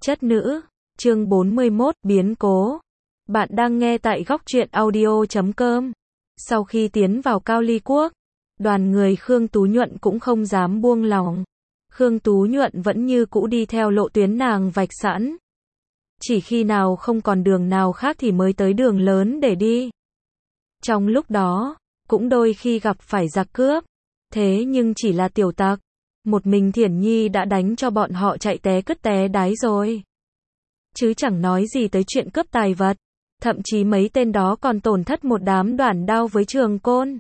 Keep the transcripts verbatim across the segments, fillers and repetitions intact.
Chất nữ, chương bốn mươi mốt, biến cố. Bạn đang nghe tại góc truyện audio chấm com. Sau khi tiến vào Cao Ly Quốc, đoàn người Khương Tú Nhuận cũng không dám buông lỏng. Khương Tú Nhuận vẫn như cũ đi theo lộ tuyến nàng vạch sẵn. Chỉ khi nào không còn đường nào khác thì mới tới đường lớn để đi. Trong lúc đó, cũng đôi khi gặp phải giặc cướp. Thế nhưng chỉ là tiểu tặc. Một mình Thiển Nhi đã đánh cho bọn họ chạy té cứt té đái rồi. Chứ chẳng nói gì tới chuyện cướp tài vật. Thậm chí mấy tên đó còn tổn thất một đám đoản đao với trường côn.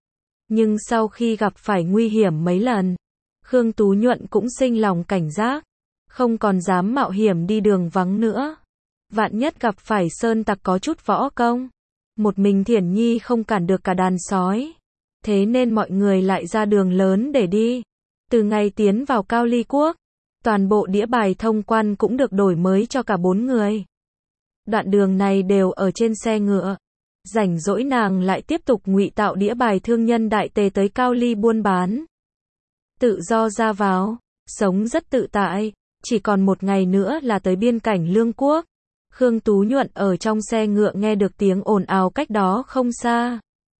Nhưng sau khi gặp phải nguy hiểm mấy lần, Khương Tú Nhuận cũng sinh lòng cảnh giác. Không còn dám mạo hiểm đi đường vắng nữa. Vạn nhất gặp phải sơn tặc có chút võ công. Một mình Thiển Nhi không cản được cả đàn sói. Thế nên mọi người lại ra đường lớn để đi. Từ ngày tiến vào Cao Ly Quốc, toàn bộ đĩa bài thông quan cũng được đổi mới cho cả bốn người. Đoạn đường này đều ở trên xe ngựa. Rảnh rỗi nàng lại tiếp tục ngụy tạo đĩa bài thương nhân đại tề tới Cao Ly buôn bán. Tự do ra vào, sống rất tự tại, chỉ còn một ngày nữa là tới biên cảnh Lương Quốc. Khương Tú Nhuận ở trong xe ngựa nghe được tiếng ồn ào cách đó không xa.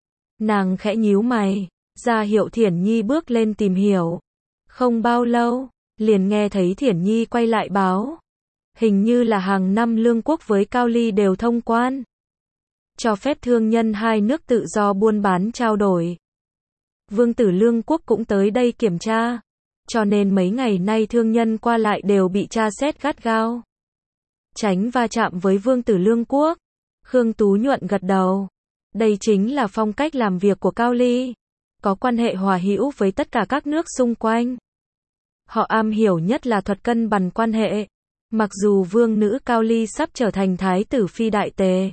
Nàng khẽ nhíu mày, ra hiệu Thiển Nhi bước lên tìm hiểu. Không bao lâu, liền nghe thấy Thiển Nhi quay lại báo. Hình như là hàng năm Lương Quốc với Cao Ly đều thông quan. Cho phép thương nhân hai nước tự do buôn bán trao đổi. Vương tử Lương Quốc cũng tới đây kiểm tra. Cho nên mấy ngày nay thương nhân qua lại đều bị tra xét gắt gao. Tránh va chạm với Vương tử Lương Quốc. Khương Tú Nhuận gật đầu. Đây chính là phong cách làm việc của Cao Ly. Có quan hệ hòa hữu với tất cả các nước xung quanh. Họ am hiểu nhất là thuật cân bằng quan hệ. Mặc dù vương nữ Cao Ly sắp trở thành thái tử phi đại tề.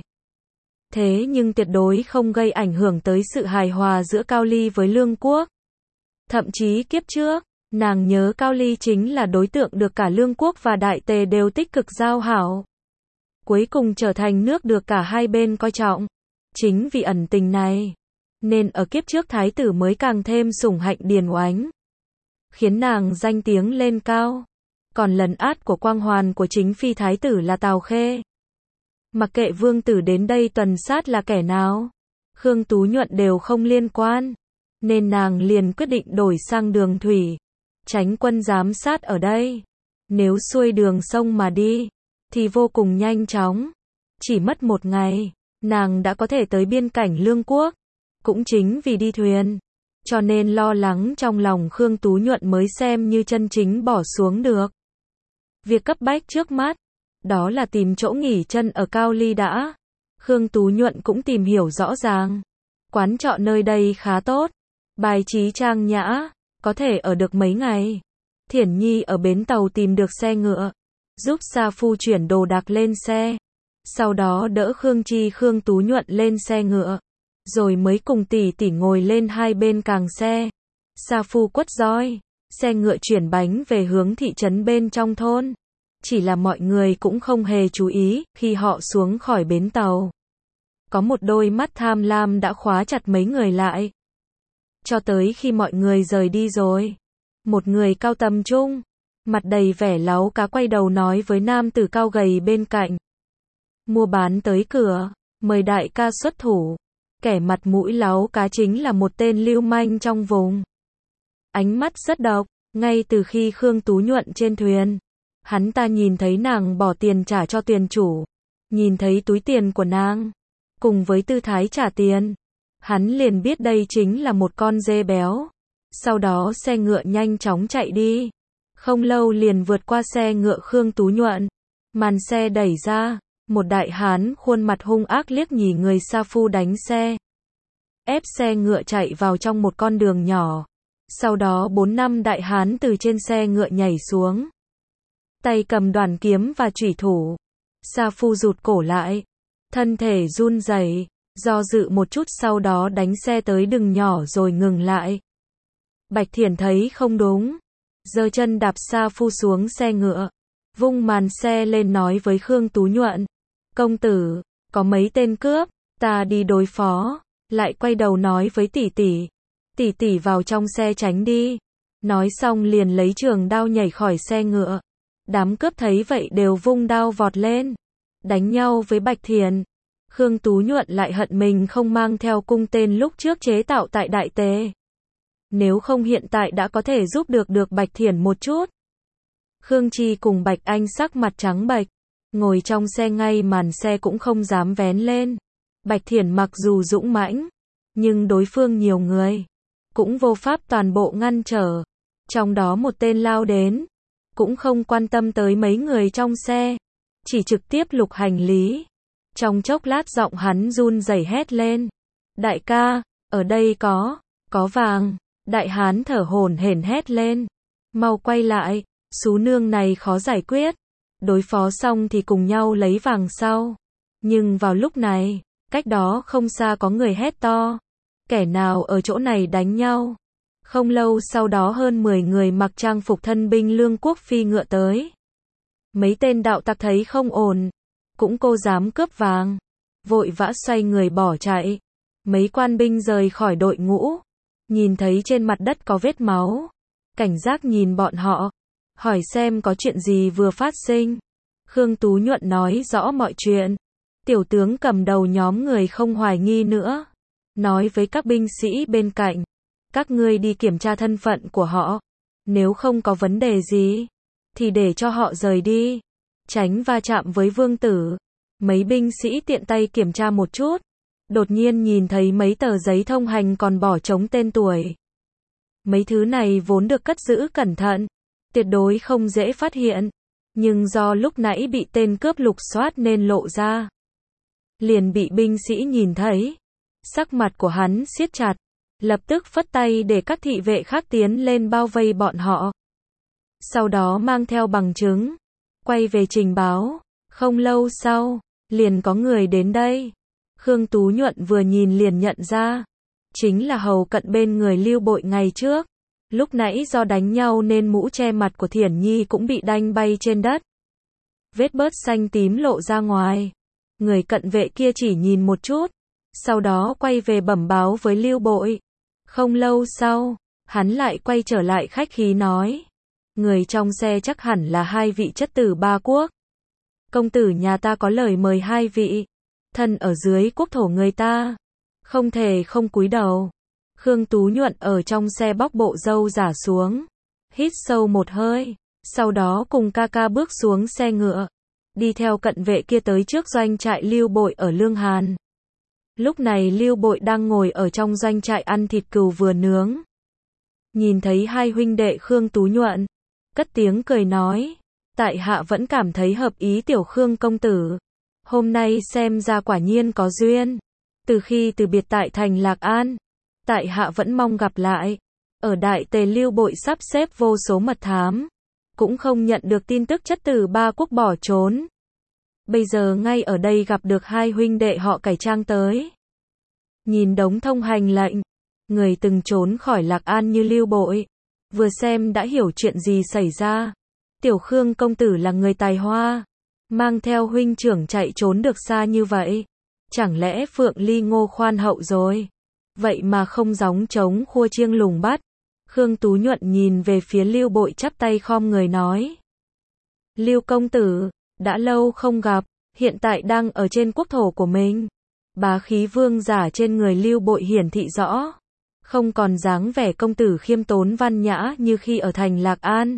Thế nhưng tuyệt đối không gây ảnh hưởng tới sự hài hòa giữa Cao Ly với Lương Quốc. Thậm chí kiếp trước, nàng nhớ Cao Ly chính là đối tượng được cả Lương Quốc và đại tề đều tích cực giao hảo. Cuối cùng trở thành nước được cả hai bên coi trọng. Chính vì ẩn tình này, nên ở kiếp trước thái tử mới càng thêm sủng hạnh Điền Oánh. Khiến nàng danh tiếng lên cao. Còn lần át của quang hoàn của chính phi thái tử là Tào Khê. Mặc kệ vương tử đến đây tuần sát là kẻ nào, Khương Tú Nhuận đều không liên quan. Nên nàng liền quyết định đổi sang đường thủy. Tránh quân giám sát ở đây. Nếu xuôi đường sông mà đi, thì vô cùng nhanh chóng. Chỉ mất một ngày, nàng đã có thể tới biên cảnh Lương Quốc. Cũng chính vì đi thuyền, cho nên lo lắng trong lòng Khương Tú Nhuận mới xem như chân chính bỏ xuống được. Việc cấp bách trước mắt, đó là tìm chỗ nghỉ chân ở Cao Ly đã. Khương Tú Nhuận cũng tìm hiểu rõ ràng. Quán trọ nơi đây khá tốt, bài trí trang nhã, có thể ở được mấy ngày. Thiển Nhi ở bến tàu tìm được xe ngựa, giúp Sa Phu chuyển đồ đạc lên xe. Sau đó đỡ Khương Chi Khương Tú Nhuận lên xe ngựa. Rồi mới cùng tỷ tỷ ngồi lên hai bên càng xe. Sa Phu quất roi, xe ngựa chuyển bánh về hướng thị trấn bên trong thôn. Chỉ là mọi người cũng không hề chú ý khi họ xuống khỏi bến tàu. Có một đôi mắt tham lam đã khóa chặt mấy người lại. Cho tới khi mọi người rời đi rồi, một người cao tầm trung, mặt đầy vẻ láu cá quay đầu nói với nam tử cao gầy bên cạnh. Mua bán tới cửa, mời đại ca xuất thủ. Kẻ mặt mũi láu cá chính là một tên lưu manh trong vùng. Ánh mắt rất độc, ngay từ khi Khương Tú Nhuận trên thuyền, hắn ta nhìn thấy nàng bỏ tiền trả cho thuyền chủ, nhìn thấy túi tiền của nàng, cùng với tư thái trả tiền, hắn liền biết đây chính là một con dê béo. Sau đó xe ngựa nhanh chóng chạy đi, không lâu liền vượt qua xe ngựa Khương Tú Nhuận, màn xe đẩy ra. Một đại hán khuôn mặt hung ác liếc nhìn người Sa Phu đánh xe. Ép xe ngựa chạy vào trong một con đường nhỏ. Sau đó bốn năm đại hán từ trên xe ngựa nhảy xuống. Tay cầm đoàn kiếm và chủy thủ. Sa Phu rụt cổ lại. Thân thể run rẩy, do dự một chút sau đó đánh xe tới đường nhỏ rồi ngừng lại. Bạch Thiển thấy không đúng. Giơ chân đạp Sa Phu xuống xe ngựa. Vung màn xe lên nói với Khương Tú Nhuận. Công tử, có mấy tên cướp, ta đi đối phó. Lại quay đầu nói với tỷ tỷ. Tỷ tỷ vào trong xe tránh đi. Nói xong liền lấy trường đao nhảy khỏi xe ngựa. Đám cướp thấy vậy đều vung đao vọt lên, đánh nhau với Bạch Thiền. Khương Tú Nhuận lại hận mình không mang theo cung tên lúc trước chế tạo tại Đại Tề. Nếu không hiện tại đã có thể giúp được được Bạch Thiền một chút. Khương Chi cùng Bạch Anh sắc mặt trắng bệch, ngồi trong xe ngay màn xe cũng không dám vén lên. Bạch Thiền mặc dù dũng mãnh, nhưng đối phương nhiều người, cũng vô pháp toàn bộ ngăn trở. Trong đó một tên lao đến, cũng không quan tâm tới mấy người trong xe, chỉ trực tiếp lục hành lý. Trong chốc lát giọng hắn run rẩy hét lên. Đại ca, ở đây có, có vàng. Đại hán thở hổn hển hét lên. Mau quay lại, xú nương này khó giải quyết. Đối phó xong thì cùng nhau lấy vàng sau. Nhưng vào lúc này, cách đó không xa có người hét to. Kẻ nào ở chỗ này đánh nhau? Không lâu sau đó hơn mười người mặc trang phục thân binh Lương Quốc phi ngựa tới. Mấy tên đạo tặc thấy không ổn, cũng cô dám cướp vàng, vội vã xoay người bỏ chạy. Mấy quan binh rời khỏi đội ngũ, nhìn thấy trên mặt đất có vết máu, cảnh giác nhìn bọn họ, hỏi xem có chuyện gì vừa phát sinh. Khương Tú Nhuận nói rõ mọi chuyện. Tiểu tướng cầm đầu nhóm người không hoài nghi nữa, nói với các binh sĩ bên cạnh, các ngươi đi kiểm tra thân phận của họ, nếu không có vấn đề gì, thì để cho họ rời đi, tránh va chạm với vương tử. Mấy binh sĩ tiện tay kiểm tra một chút, đột nhiên nhìn thấy mấy tờ giấy thông hành còn bỏ trống tên tuổi. Mấy thứ này vốn được cất giữ cẩn thận, tuyệt đối không dễ phát hiện, nhưng do lúc nãy bị tên cướp lục soát nên lộ ra. Liền bị binh sĩ nhìn thấy, sắc mặt của hắn siết chặt, lập tức phất tay để các thị vệ khác tiến lên bao vây bọn họ. Sau đó mang theo bằng chứng, quay về trình báo. Không lâu sau, liền có người đến đây. Khương Tú Nhuận vừa nhìn liền nhận ra, chính là hầu cận bên người Lưu Bội ngày trước. Lúc nãy do đánh nhau nên mũ che mặt của Thiển Nhi cũng bị đanh bay trên đất. Vết bớt xanh tím lộ ra ngoài. Người cận vệ kia chỉ nhìn một chút, sau đó quay về bẩm báo với Lưu Bội. Không lâu sau, hắn lại quay trở lại khách khí nói. Người trong xe chắc hẳn là hai vị chất tử ba quốc. Công tử nhà ta có lời mời hai vị. Thân ở dưới quốc thổ người ta, không thể không cúi đầu. Khương Tú Nhuận ở trong xe bóc bộ râu giả xuống, hít sâu một hơi, sau đó cùng ca ca bước xuống xe ngựa, đi theo cận vệ kia tới trước doanh trại Lưu Bội ở Lương Hàn. Lúc này Lưu Bội đang ngồi ở trong doanh trại ăn thịt cừu vừa nướng. Nhìn thấy hai huynh đệ Khương Tú Nhuận, cất tiếng cười nói, tại hạ vẫn cảm thấy hợp ý tiểu Khương công tử. Hôm nay xem ra quả nhiên có duyên. Từ khi từ biệt tại thành Lạc An, tại hạ vẫn mong gặp lại. Ở Đại Tề Lưu Bội sắp xếp vô số mật thám, cũng không nhận được tin tức chất tử ba quốc bỏ trốn. Bây giờ ngay ở đây gặp được hai huynh đệ họ cải trang tới. Nhìn đống thông hành lệnh, người từng trốn khỏi Lạc An như Lưu Bội, vừa xem đã hiểu chuyện gì xảy ra. Tiểu Khương công tử là người tài hoa, mang theo huynh trưởng chạy trốn được xa như vậy. Chẳng lẽ Phượng Ly Ngô khoan hậu rồi? Vậy mà không gióng trống khua chiêng lùng bắt. Khương Tú Nhuận nhìn về phía Lưu Bội chắp tay khom người nói. Lưu công tử, đã lâu không gặp, hiện tại đang ở trên quốc thổ của mình. Bá khí vương giả trên người Lưu Bội hiển thị rõ. Không còn dáng vẻ công tử khiêm tốn văn nhã như khi ở thành Lạc An.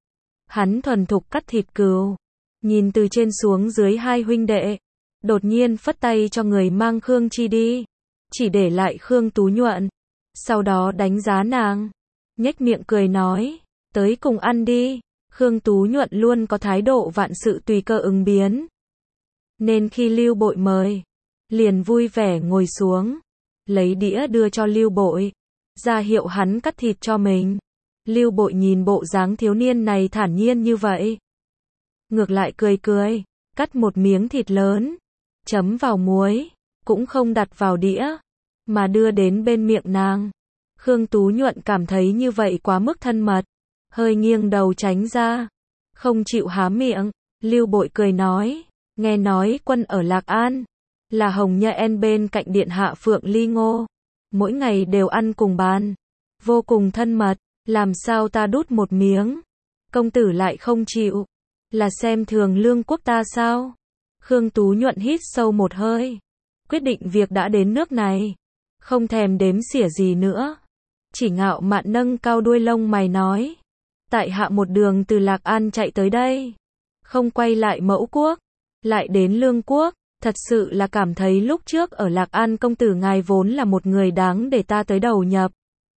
Hắn thuần thục cắt thịt cừu, nhìn từ trên xuống dưới hai huynh đệ, đột nhiên phất tay cho người mang Khương Chi đi, chỉ để lại Khương Tú Nhuận. Sau đó đánh giá nàng, nhếch miệng cười nói, tới cùng ăn đi. Khương Tú Nhuận luôn có thái độ vạn sự tùy cơ ứng biến, nên khi Lưu Bội mời, liền vui vẻ ngồi xuống, lấy đĩa đưa cho Lưu Bội, ra hiệu hắn cắt thịt cho mình. Lưu Bội nhìn bộ dáng thiếu niên này thản nhiên như vậy, ngược lại cười cười, cắt một miếng thịt lớn, chấm vào muối, cũng không đặt vào đĩa, mà đưa đến bên miệng nàng. Khương Tú Nhuận cảm thấy như vậy quá mức thân mật, hơi nghiêng đầu tránh ra, không chịu há miệng. Lưu Bội cười nói, nghe nói quân ở Lạc An, là Hồng Nha En bên cạnh điện hạ Phượng Ly Ngô, mỗi ngày đều ăn cùng bàn, vô cùng thân mật, làm sao ta đút một miếng, công tử lại không chịu. Là xem thường Lương Quốc ta sao? Khương Tú Nhuận hít sâu một hơi. Quyết định việc đã đến nước này. Không thèm đếm xỉa gì nữa. Chỉ ngạo mạn nâng cao đuôi lông mày nói. Tại hạ một đường từ Lạc An chạy tới đây. Không quay lại Mẫu Quốc. Lại đến Lương Quốc. Thật sự là cảm thấy lúc trước ở Lạc An công tử ngài vốn là một người đáng để ta tới đầu nhập.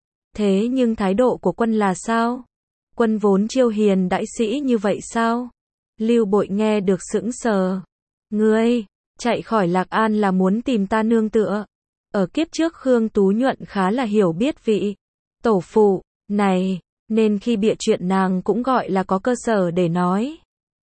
Thế nhưng thái độ của quân là sao? Quân vốn chiêu hiền đại sĩ như vậy sao? Lưu Bội nghe được sững sờ. Ngươi, chạy khỏi Lạc An là muốn tìm ta nương tựa. Ở kiếp trước Khương Tú Nhuận khá là hiểu biết vị tổ phụ này, nên khi bịa chuyện nàng cũng gọi là có cơ sở để nói.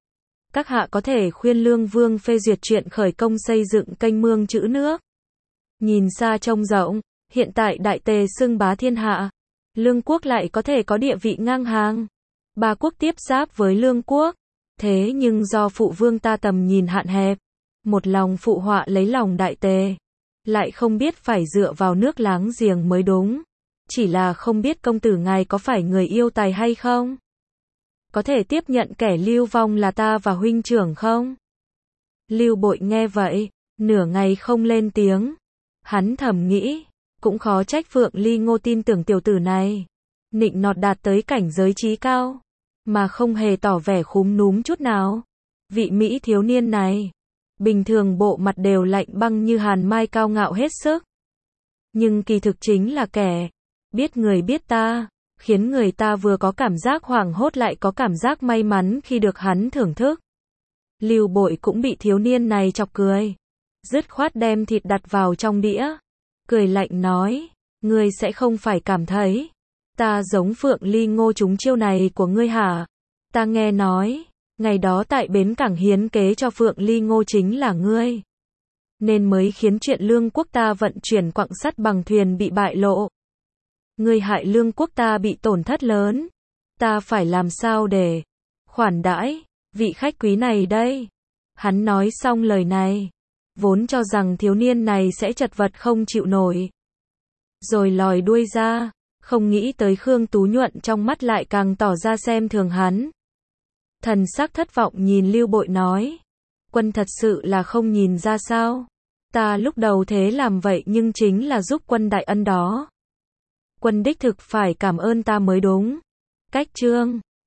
Các hạ có thể khuyên Lương Vương phê duyệt chuyện khởi công xây dựng kênh mương trữ nước. Nhìn xa trông rộng, hiện tại đại tề xưng bá thiên hạ. Lương Quốc lại có thể có địa vị ngang hàng. Ba quốc tiếp giáp với Lương Quốc. Thế nhưng do phụ vương ta tầm nhìn hạn hẹp, một lòng phụ họa lấy lòng đại tề, lại không biết phải dựa vào nước láng giềng mới đúng. Chỉ là không biết công tử ngài có phải người yêu tài hay không? Có thể tiếp nhận kẻ lưu vong là ta và huynh trưởng không? Lưu Bội nghe vậy, nửa ngày không lên tiếng. Hắn thầm nghĩ, cũng khó trách Phượng Ly Ngô tin tưởng tiểu tử này. Nịnh nọt đạt tới cảnh giới trí cao, mà không hề tỏ vẻ khúm núm chút nào. Vị Mỹ thiếu niên này, bình thường bộ mặt đều lạnh băng như hàn mai cao ngạo hết sức. Nhưng kỳ thực chính là kẻ biết người biết ta, khiến người ta vừa có cảm giác hoảng hốt lại có cảm giác may mắn khi được hắn thưởng thức. Lưu Bội cũng bị thiếu niên này chọc cười. Dứt khoát đem thịt đặt vào trong đĩa. Cười lạnh nói, ngươi sẽ không phải cảm thấy ta giống Phượng Ly Ngô chúng chiêu này của ngươi hả? Ta nghe nói, ngày đó tại bến cảng hiến kế cho Phượng Ly Ngô chính là ngươi. Nên mới khiến chuyện Lương Quốc ta vận chuyển quặng sắt bằng thuyền bị bại lộ. Ngươi hại Lương Quốc ta bị tổn thất lớn. Ta phải làm sao để khoản đãi vị khách quý này đây? Hắn nói xong lời này, vốn cho rằng thiếu niên này sẽ chật vật không chịu nổi, rồi lòi đuôi ra, không nghĩ tới Khương Tú Nhuận trong mắt lại càng tỏ ra xem thường hắn. Thần sắc thất vọng nhìn Lưu Bội nói, quân thật sự là không nhìn ra sao? Ta lúc đầu thế làm vậy nhưng chính là giúp quân đại ân đó. Quân đích thực phải cảm ơn ta mới đúng. Cách chương